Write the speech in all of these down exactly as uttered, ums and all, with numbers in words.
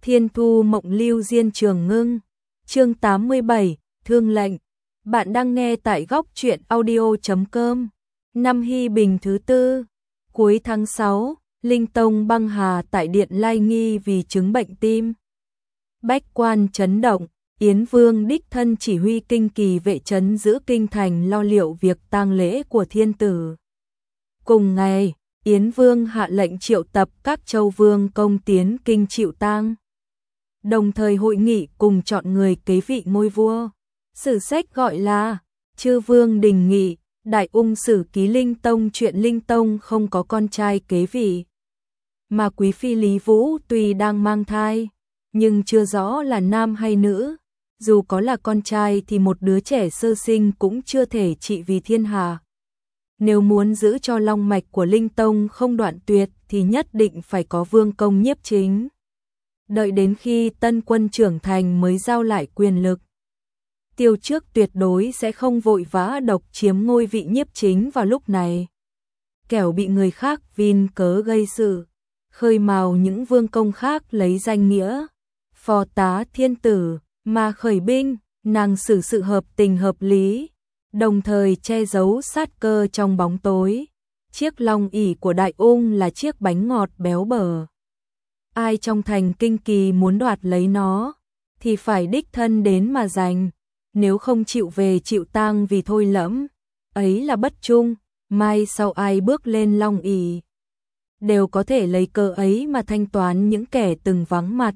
Thiên thu mộng lưu diên trường ngưng. Chương tám mươi bảy, thương lệnh. Bạn đang nghe tại góc truyện audio chấm com. Năm Hy Bình thứ tư. Cuối tháng sáu, Linh Tông băng hà tại Điện Lai Nghi vì chứng bệnh tim. Bách quan chấn động, Yến Vương đích thân chỉ huy kinh kỳ vệ trấn giữ kinh thành lo liệu việc tang lễ của thiên tử. Cùng ngày, Yến Vương hạ lệnh triệu tập các châu vương công tiến kinh chịu tang. Đồng thời hội nghị cùng chọn người kế vị ngôi vua. Sử sách gọi là Chư Vương Đình Nghị, Đại Ung Sử Ký Linh Tông chuyện Linh Tông không có con trai kế vị. Mà Quý Phi Lý Vũ tuy đang mang thai, nhưng chưa rõ là nam hay nữ. Dù có là con trai thì một đứa trẻ sơ sinh cũng chưa thể trị vì thiên hạ. Nếu muốn giữ cho long mạch của Linh Tông không đoạn tuyệt thì nhất định phải có vương công nhiếp chính. Đợi đến khi tân quân trưởng thành mới giao lại quyền lực. Tiêu Trước tuyệt đối sẽ không vội vã độc chiếm ngôi vị nhiếp chính vào lúc này. Kẻo bị người khác vin cớ gây sự, khơi mào những vương công khác lấy danh nghĩa phò tá thiên tử mà khởi binh, nàng xử sự hợp tình hợp lý, đồng thời che giấu sát cơ trong bóng tối. Chiếc long ỷ của Đại Ung là chiếc bánh ngọt béo bở. Ai trong thành kinh kỳ muốn đoạt lấy nó thì phải đích thân đến mà giành, nếu không chịu về chịu tang vì thôi lẫm, ấy là bất trung. Mai sau ai bước lên long ỷ đều có thể lấy cơ ấy mà thanh toán những kẻ từng vắng mặt.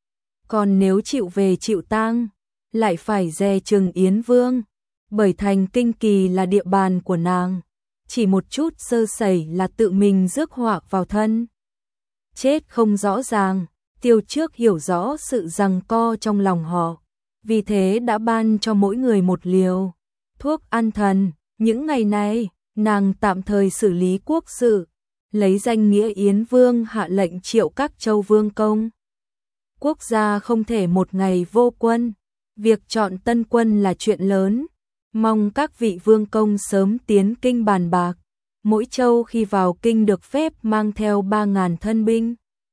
Còn nếu chịu về chịu tang, lại phải dè chừng Yến Vương, bởi thành kinh kỳ là địa bàn của nàng, chỉ một chút sơ sẩy là tự mình rước họa vào thân. Chết không rõ ràng, Tiêu Trước hiểu rõ sự giằng co trong lòng họ, vì thế đã ban cho mỗi người một liều thuốc an thần. Những ngày này, nàng tạm thời xử lý quốc sự, lấy danh nghĩa Yến Vương hạ lệnh triệu các châu vương công. Quốc gia không thể một ngày vô quân, việc chọn tân quân là chuyện lớn, mong các vị vương công sớm tiến kinh bàn bạc. Mỗi châu khi vào kinh được phép mang theo ba ngàn thân binh,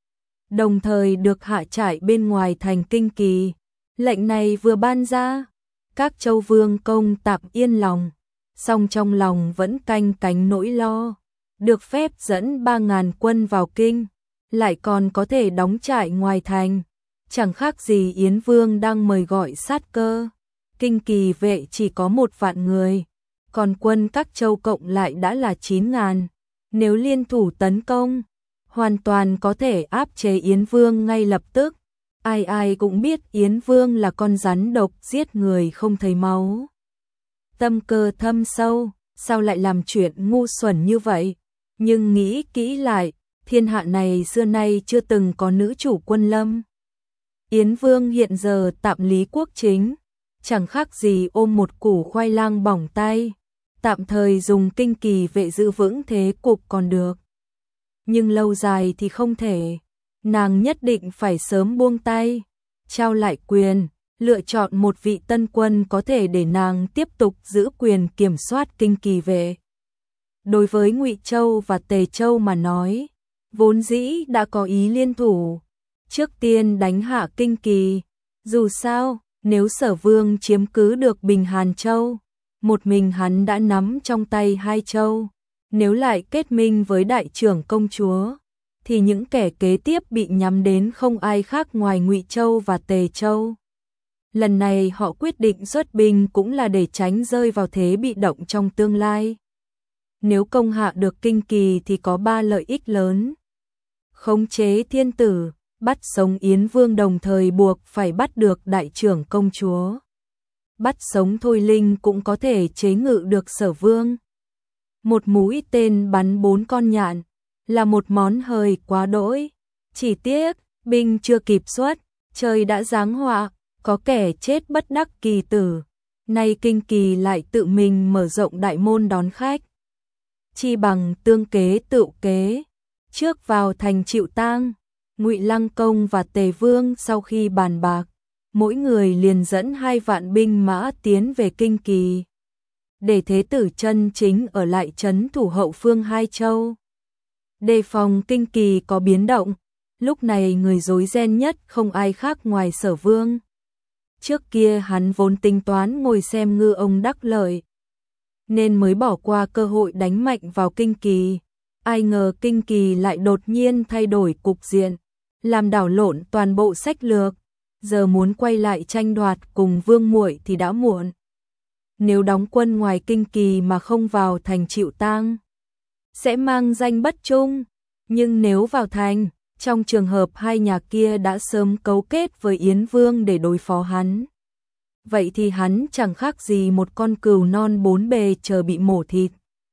đồng thời được hạ trại bên ngoài thành kinh kỳ. Lệnh này vừa ban ra, các châu vương công tạm yên lòng, song trong lòng vẫn canh cánh nỗi lo. Được phép dẫn ba ngàn quân vào kinh, lại còn có thể đóng trại ngoài thành, chẳng khác gì Yến Vương đang mời gọi sát cơ. Kinh kỳ vệ chỉ có một vạn người, còn quân các châu cộng lại đã là chín ngàn. Nếu liên thủ tấn công, hoàn toàn có thể áp chế Yến Vương ngay lập tức. Ai ai cũng biết Yến Vương là con rắn độc giết người không thấy máu. Tâm cơ thâm sâu, sao lại làm chuyện ngu xuẩn như vậy? Nhưng nghĩ kỹ lại, thiên hạ này xưa nay chưa từng có nữ chủ quân lâm. Yến Vương hiện giờ tạm lý quốc chính, chẳng khác gì ôm một củ khoai lang bỏng tay, tạm thời dùng kinh kỳ vệ giữ vững thế cục còn được. Nhưng lâu dài thì không thể, nàng nhất định phải sớm buông tay, trao lại quyền, lựa chọn một vị tân quân có thể để nàng tiếp tục giữ quyền kiểm soát kinh kỳ vệ. Đối với Ngụy Châu và Tề Châu mà nói, vốn dĩ đã có ý liên thủ, trước tiên đánh hạ kinh kỳ. Dù sao, nếu Sở Vương chiếm cứ được Bình Hàn Châu, một mình hắn đã nắm trong tay hai châu. Nếu lại kết minh với đại trưởng công chúa, thì những kẻ kế tiếp bị nhắm đến không ai khác ngoài Ngụy Châu và Tề Châu. Lần này họ quyết định xuất binh cũng là để tránh rơi vào thế bị động trong tương lai. Nếu công hạ được kinh kỳ thì có ba lợi ích lớn. Khống chế thiên tử, bắt sống Yến Vương, đồng thời buộc phải bắt được đại trưởng công chúa. Bắt sống Thôi Linh cũng có thể chế ngự được Sở Vương. Một mũi tên bắn bốn con nhạn là một món hời quá đỗi. Chỉ tiếc, binh chưa kịp xuất, trời đã giáng họa, có kẻ chết bất đắc kỳ tử. Nay kinh kỳ lại tự mình mở rộng đại môn đón khách. Chi bằng tương kế tựu kế, trước vào thành chịu tang. Ngụy Lăng Công và Tề Vương sau khi bàn bạc, mỗi người liền dẫn hai vạn binh mã tiến về kinh kỳ, để thế tử chân chính ở lại trấn thủ hậu phương hai châu, đề phòng kinh kỳ có biến động. Lúc này người rối ren nhất không ai khác ngoài Sở Vương. Trước kia hắn vốn tính toán ngồi xem ngư ông đắc lợi, nên mới bỏ qua cơ hội đánh mạnh vào Kinh Kỳ. Ai ngờ Kinh Kỳ lại đột nhiên thay đổi cục diện, làm đảo lộn toàn bộ sách lược. Giờ muốn quay lại tranh đoạt cùng Vương Muội thì đã muộn. Nếu đóng quân ngoài Kinh Kỳ mà không vào thành chịu tang, sẽ mang danh bất trung. Nhưng nếu vào thành, trong trường hợp hai nhà kia đã sớm cấu kết với Yến Vương để đối phó hắn, vậy thì hắn chẳng khác gì một con cừu non bốn bề chờ bị mổ thịt.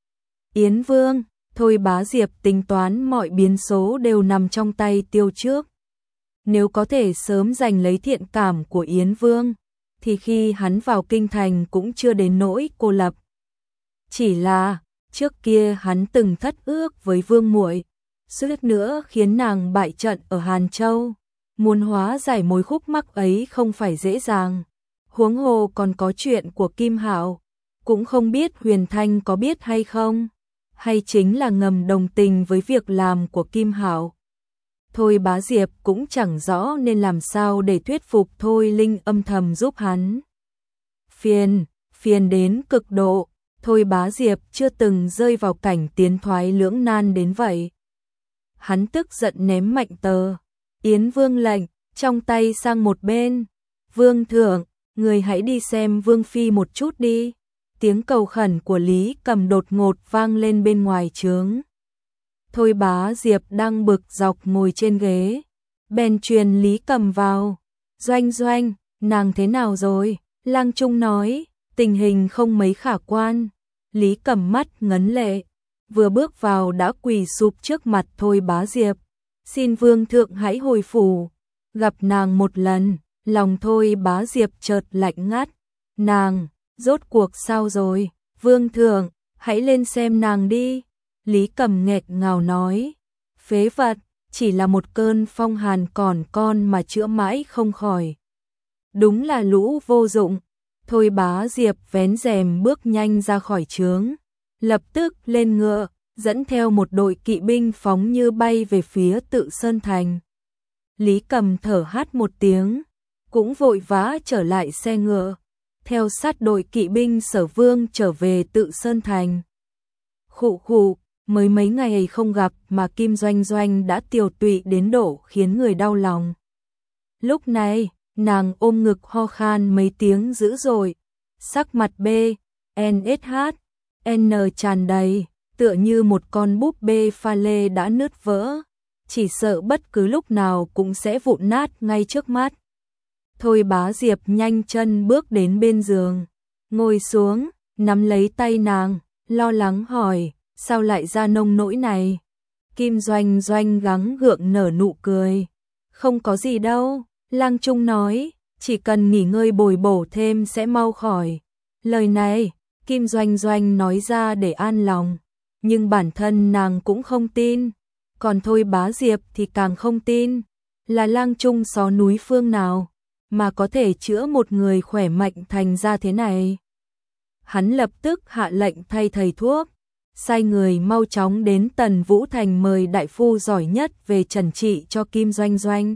Yến Vương, Thôi Bá Diệp tính toán mọi biến số đều nằm trong tay Tiêu Trước. Nếu có thể sớm giành lấy thiện cảm của Yến Vương, thì khi hắn vào kinh thành cũng chưa đến nỗi cô lập. Chỉ là, trước kia hắn từng thất ước với Vương Muội, suýt nữa khiến nàng bại trận ở Hàn Châu. Muốn hóa giải mối khúc mắc ấy không phải dễ dàng. Huống hồ còn có chuyện của Kim Hạo, cũng không biết Huyền Thanh có biết hay không, hay chính là ngầm đồng tình với việc làm của Kim Hạo. Thôi Bá Diệp cũng chẳng rõ nên làm sao để thuyết phục Thôi Linh âm thầm giúp hắn. Phiền, phiền đến cực độ, Thôi Bá Diệp chưa từng rơi vào cảnh tiến thoái lưỡng nan đến vậy. Hắn tức giận ném mạnh tờ Yến Vương lệnh trong tay sang một bên. Vương thượng, người hãy đi xem Vương Phi một chút đi. Tiếng cầu khẩn của Lý Cầm đột ngột vang lên bên ngoài trướng. Thôi Bá Diệp đang bực dọc ngồi trên ghế, bèn truyền Lý Cầm vào. Doanh doanh, nàng thế nào rồi? Lang Trung nói, tình hình không mấy khả quan. Lý Cầm mắt ngấn lệ, vừa bước vào đã quỳ sụp trước mặt Thôi Bá Diệp. Xin Vương thượng hãy hồi phủ. Gặp nàng một lần, lòng Thôi Bá Diệp chợt lạnh ngắt. Nàng, rốt cuộc sao rồi? Vương thượng, hãy lên xem nàng đi. Lý Cầm nghẹt ngào nói, phế vật, chỉ là một cơn phong hàn còn con mà chữa mãi không khỏi. Đúng là lũ vô dụng. Thôi Bá Diệp vén rèm bước nhanh ra khỏi trướng, lập tức lên ngựa, dẫn theo một đội kỵ binh phóng như bay về phía Tự Sơn Thành. Lý Cầm thở hắt một tiếng, cũng vội vã trở lại xe ngựa, theo sát đội kỵ binh Sở Vương trở về Tự Sơn Thành. Khụ khụ, mới mấy ngày không gặp mà Kim Doanh Doanh đã tiều tụy đến độ khiến người đau lòng. Lúc này, nàng ôm ngực ho khan mấy tiếng dữ dội, sắc mặt B, N S H, N tràn đầy, tựa như một con búp bê pha lê đã nứt vỡ, chỉ sợ bất cứ lúc nào cũng sẽ vụn nát ngay trước mắt. Thôi Bá Diệp nhanh chân bước đến bên giường, ngồi xuống, nắm lấy tay nàng, lo lắng hỏi, sao lại ra nông nỗi này? Kim Doanh Doanh gắng gượng nở nụ cười, không có gì đâu. Lang Trung nói, chỉ cần nghỉ ngơi bồi bổ thêm sẽ mau khỏi. Lời này, Kim Doanh Doanh nói ra để an lòng, nhưng bản thân nàng cũng không tin. Còn Thôi Bá Diệp thì càng không tin, là Lang Trung xó núi phương nào mà có thể chữa một người khỏe mạnh thành ra thế này. Hắn lập tức hạ lệnh thay thầy thuốc, sai người mau chóng đến Tần Vũ Thành mời đại phu giỏi nhất về trần trị cho Kim Doanh Doanh.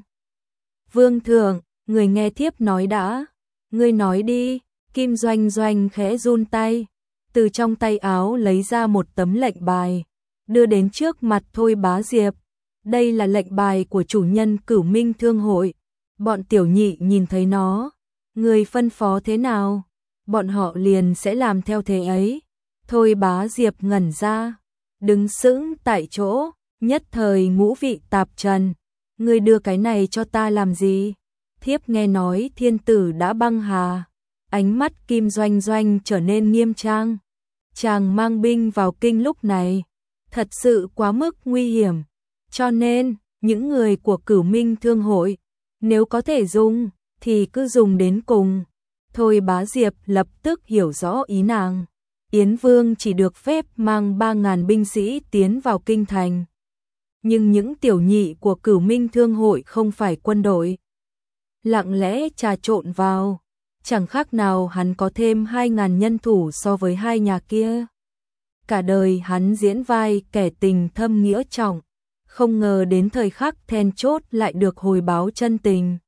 Vương thượng, người nghe thiếp nói đã. Ngươi nói đi. Kim Doanh Doanh khẽ run tay, từ trong tay áo lấy ra một tấm lệnh bài, đưa đến trước mặt Thôi Bá Diệp. Đây là lệnh bài của chủ nhân Cửu Minh Thương hội. Bọn tiểu nhị nhìn thấy nó, người phân phó thế nào, bọn họ liền sẽ làm theo thế ấy. Thôi Bá Diệp ngẩn ra, đứng sững tại chỗ, nhất thời ngũ vị tạp trần. Ngươi đưa cái này cho ta làm gì? Thiếp nghe nói thiên tử đã băng hà. Ánh mắt Kim Doanh Doanh trở nên nghiêm trang. Chàng mang binh vào kinh lúc này, thật sự quá mức nguy hiểm. Cho nên, những người của Cửu Minh Thương hội, nếu có thể dùng, thì cứ dùng đến cùng. Thôi Bá Diệp lập tức hiểu rõ ý nàng. Yến Vương chỉ được phép mang ba ngàn binh sĩ tiến vào kinh thành. Nhưng những tiểu nhị của Cửu Minh Thương hội không phải quân đội, lặng lẽ trà trộn vào, chẳng khác nào hắn có thêm hai ngàn nhân thủ so với hai nhà kia. Cả đời hắn diễn vai kẻ tình thâm nghĩa trọng, không ngờ đến thời khắc then chốt lại được hồi báo chân tình.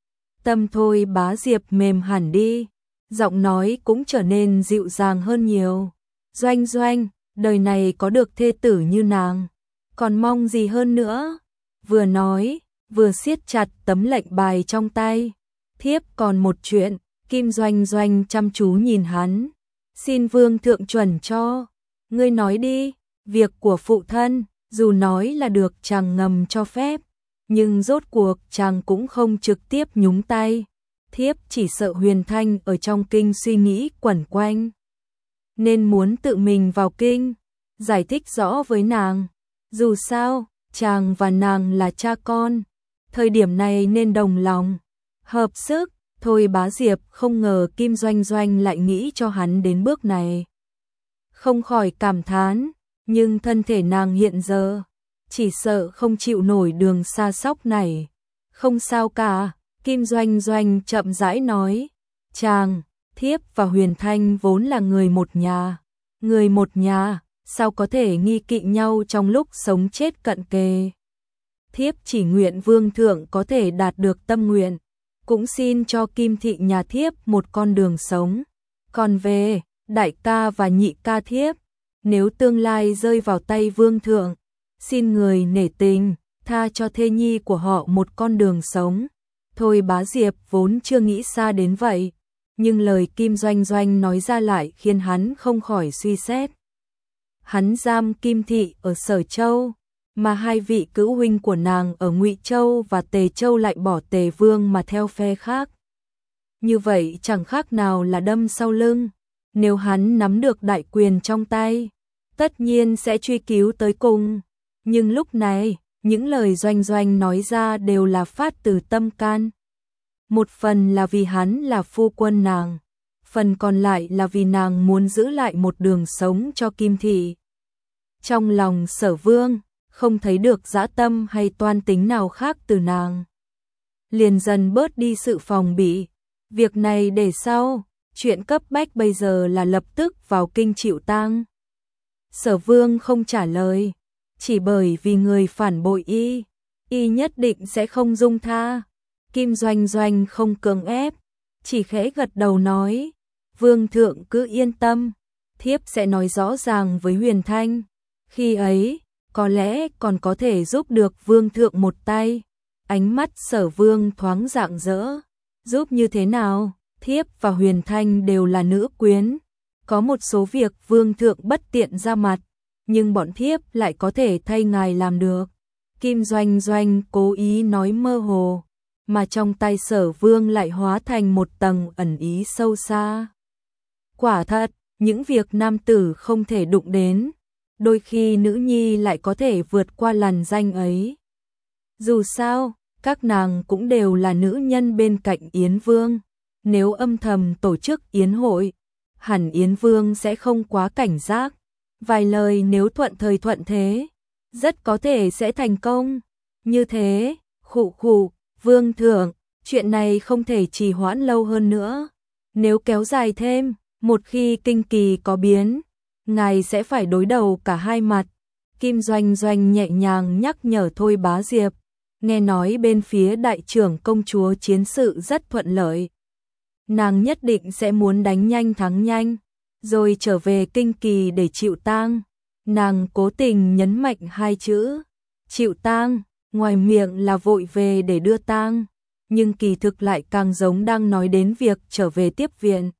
Tâm Thôi Bá Diệp mềm hẳn đi, giọng nói cũng trở nên dịu dàng hơn nhiều. Doanh Doanh, đời này có được thê tử như nàng, còn mong gì hơn nữa? Vừa nói, vừa siết chặt tấm lệnh bài trong tay. Thiếp còn một chuyện. Kim Doanh Doanh chăm chú nhìn hắn. Xin vương thượng chuẩn cho. Ngươi nói đi. Việc của phụ thân, dù nói là được chàng ngầm cho phép, nhưng rốt cuộc chàng cũng không trực tiếp nhúng tay. Thiếp chỉ sợ Huyền Thanh ở trong kinh suy nghĩ quẩn quanh, nên muốn tự mình vào kinh, giải thích rõ với nàng. Dù sao, chàng và nàng là cha con, thời điểm này nên đồng lòng, hợp sức. Thôi Bá Diệp không ngờ Kim Doanh Doanh lại nghĩ cho hắn đến bước này. Không khỏi cảm thán, nhưng thân thể nàng hiện giờ, chỉ sợ không chịu nổi đường xa sóc này. Không sao cả, Kim Doanh Doanh chậm rãi nói. Chàng, thiếp và Huyền Thanh vốn là người một nhà. Người một nhà, sao có thể nghi kỵ nhau trong lúc sống chết cận kề. Thiếp chỉ nguyện vương thượng có thể đạt được tâm nguyện, cũng xin cho Kim thị nhà thiếp một con đường sống. Còn về đại ca và nhị ca thiếp, nếu tương lai rơi vào tay vương thượng, xin người nể tình, tha cho thê nhi của họ một con đường sống. Thôi Bá Diệp vốn chưa nghĩ xa đến vậy, nhưng lời Kim Doanh Doanh nói ra lại khiến hắn không khỏi suy xét. Hắn giam Kim thị ở Sở Châu, mà hai vị cữu huynh của nàng ở Ngụy Châu và Tề Châu lại bỏ Tề Vương mà theo phe khác. Như vậy chẳng khác nào là đâm sau lưng. Nếu hắn nắm được đại quyền trong tay, tất nhiên sẽ truy cứu tới cùng. Nhưng lúc này, những lời Doanh Doanh nói ra đều là phát từ tâm can. Một phần là vì hắn là phu quân nàng, phần còn lại là vì nàng muốn giữ lại một đường sống cho Kim thị. Trong lòng Sở Vương, không thấy được dã tâm hay toan tính nào khác từ nàng. Liền dần bớt đi sự phòng bị. Việc này để sau, chuyện cấp bách bây giờ là lập tức vào kinh chịu tang. Sở Vương không trả lời, chỉ bởi vì người phản bội y, y nhất định sẽ không dung tha. Kim Doanh Doanh không cưỡng ép, chỉ khẽ gật đầu nói, vương thượng cứ yên tâm, thiếp sẽ nói rõ ràng với Huyền Thanh. Khi ấy, có lẽ còn có thể giúp được vương thượng một tay. Ánh mắt Sở Vương thoáng rạng rỡ. Giúp như thế nào? Thiếp và Huyền Thanh đều là nữ quyến. Có một số việc vương thượng bất tiện ra mặt, nhưng bọn thiếp lại có thể thay ngài làm được. Kim Doanh Doanh cố ý nói mơ hồ, mà trong tay Sở Vương lại hóa thành một tầng ẩn ý sâu xa. Quả thật, những việc nam tử không thể đụng đến, đôi khi nữ nhi lại có thể vượt qua làn ranh ấy. Dù sao, các nàng cũng đều là nữ nhân bên cạnh Yến Vương. Nếu âm thầm tổ chức yến hội, hẳn Yến Vương sẽ không quá cảnh giác. Vài lời nếu thuận thời thuận thế, rất có thể sẽ thành công. Như thế, khụ khụ, vương thượng, chuyện này không thể trì hoãn lâu hơn nữa. Nếu kéo dài thêm, một khi kinh kỳ có biến, ngài sẽ phải đối đầu cả hai mặt. Kim Doanh Doanh nhẹ nhàng nhắc nhở Thôi Bá Diệp, nghe nói bên phía đại trưởng công chúa chiến sự rất thuận lợi. Nàng nhất định sẽ muốn đánh nhanh thắng nhanh, rồi trở về kinh kỳ để chịu tang. Nàng cố tình nhấn mạnh hai chữ, chịu tang, ngoài miệng là vội về để đưa tang, nhưng kỳ thực lại càng giống đang nói đến việc trở về tiếp viện.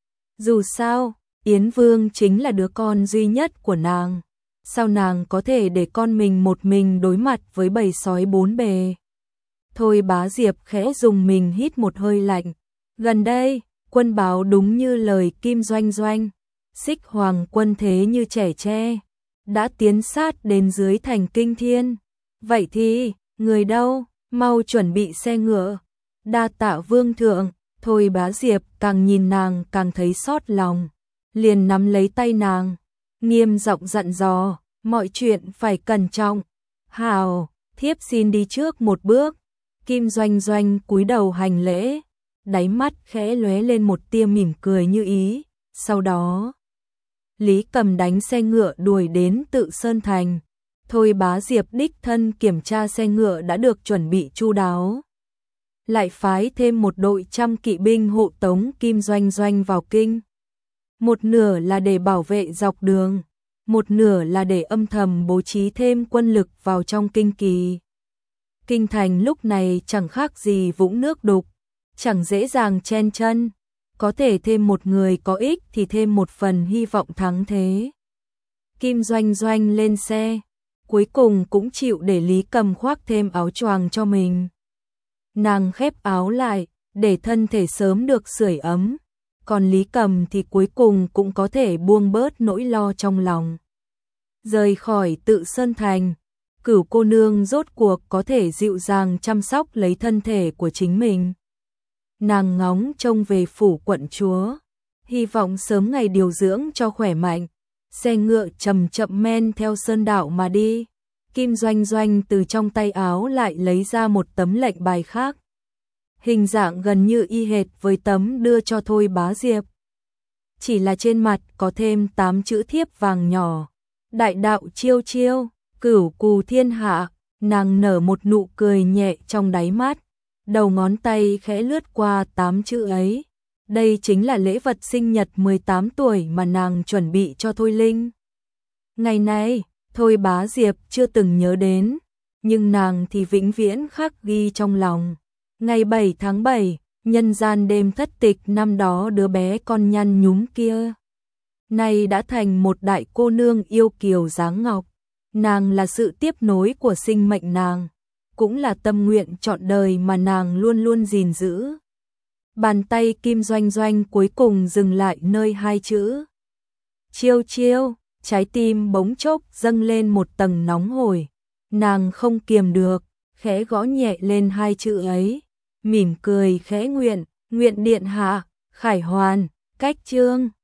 Dù sao, Yến Vương chính là đứa con duy nhất của nàng. Sao nàng có thể để con mình một mình đối mặt với bầy sói bốn bề? Thôi Bá Diệp khẽ dùng mình hít một hơi lạnh. Gần đây, quân báo đúng như lời Kim Doanh Doanh. Xích Hoàng quân thế như trẻ tre, đã tiến sát đến dưới thành Kinh Thiên. Vậy thì, người đâu, mau chuẩn bị xe ngựa. Đa tạ vương thượng. Thôi Bá Diệp càng nhìn nàng càng thấy xót lòng, liền nắm lấy tay nàng, nghiêm giọng dặn dò, mọi chuyện phải cẩn trọng. Hào, thiếp xin đi trước một bước. Kim Doanh Doanh cúi đầu hành lễ, đáy mắt khẽ lóe lên một tia mỉm cười như ý. Sau đó, Lý Cầm đánh xe ngựa đuổi đến Tự Sơn Thành. Thôi Bá Diệp đích thân kiểm tra xe ngựa đã được chuẩn bị chu đáo. Lại phái thêm một đội trăm kỵ binh hộ tống Kim Doanh Doanh vào kinh. Một nửa là để bảo vệ dọc đường, một nửa là để âm thầm bố trí thêm quân lực vào trong kinh kỳ. Kinh thành lúc này chẳng khác gì vũng nước đục, chẳng dễ dàng chen chân, có thể thêm một người có ích thì thêm một phần hy vọng thắng thế. Kim Doanh Doanh lên xe, cuối cùng cũng chịu để Lý Cầm khoác thêm áo choàng cho mình. Nàng khép áo lại, để thân thể sớm được sưởi ấm, còn Lý Cầm thì cuối cùng cũng có thể buông bớt nỗi lo trong lòng. Rời khỏi Tự Sơn Thành, Cửu cô nương rốt cuộc có thể dịu dàng chăm sóc lấy thân thể của chính mình. Nàng ngóng trông về phủ quận chúa, hy vọng sớm ngày điều dưỡng cho khỏe mạnh. Xe ngựa chậm chậm men theo sơn đạo mà đi. Kim Doanh Doanh từ trong tay áo lại lấy ra một tấm lệnh bài khác. Hình dạng gần như y hệt với tấm đưa cho Thôi Bá Diệp. Chỉ là trên mặt có thêm tám chữ thiếp vàng nhỏ. Đại đạo chiêu chiêu, cửu cù thiên hạ. Nàng nở một nụ cười nhẹ trong đáy mắt. Đầu ngón tay khẽ lướt qua tám chữ ấy. Đây chính là lễ vật sinh nhật mười tám tuổi mà nàng chuẩn bị cho Thôi Linh. Ngày này, Thôi Bá Diệp chưa từng nhớ đến, nhưng nàng thì vĩnh viễn khắc ghi trong lòng. Ngày bảy tháng bảy, nhân gian đêm thất tịch năm đó đứa bé con nhăn nhúm kia. Nay đã thành một đại cô nương yêu kiều dáng ngọc. Nàng là sự tiếp nối của sinh mệnh nàng, cũng là tâm nguyện trọn đời mà nàng luôn luôn gìn giữ. Bàn tay Kim Doanh Doanh cuối cùng dừng lại nơi hai chữ. Chiêu chiêu, trái tim bỗng chốc dâng lên một tầng nóng hổi. Nàng không kiềm được, khẽ gõ nhẹ lên hai chữ ấy. Mỉm cười khẽ nguyện, nguyện điện hạ, khải hoàn, cách chương.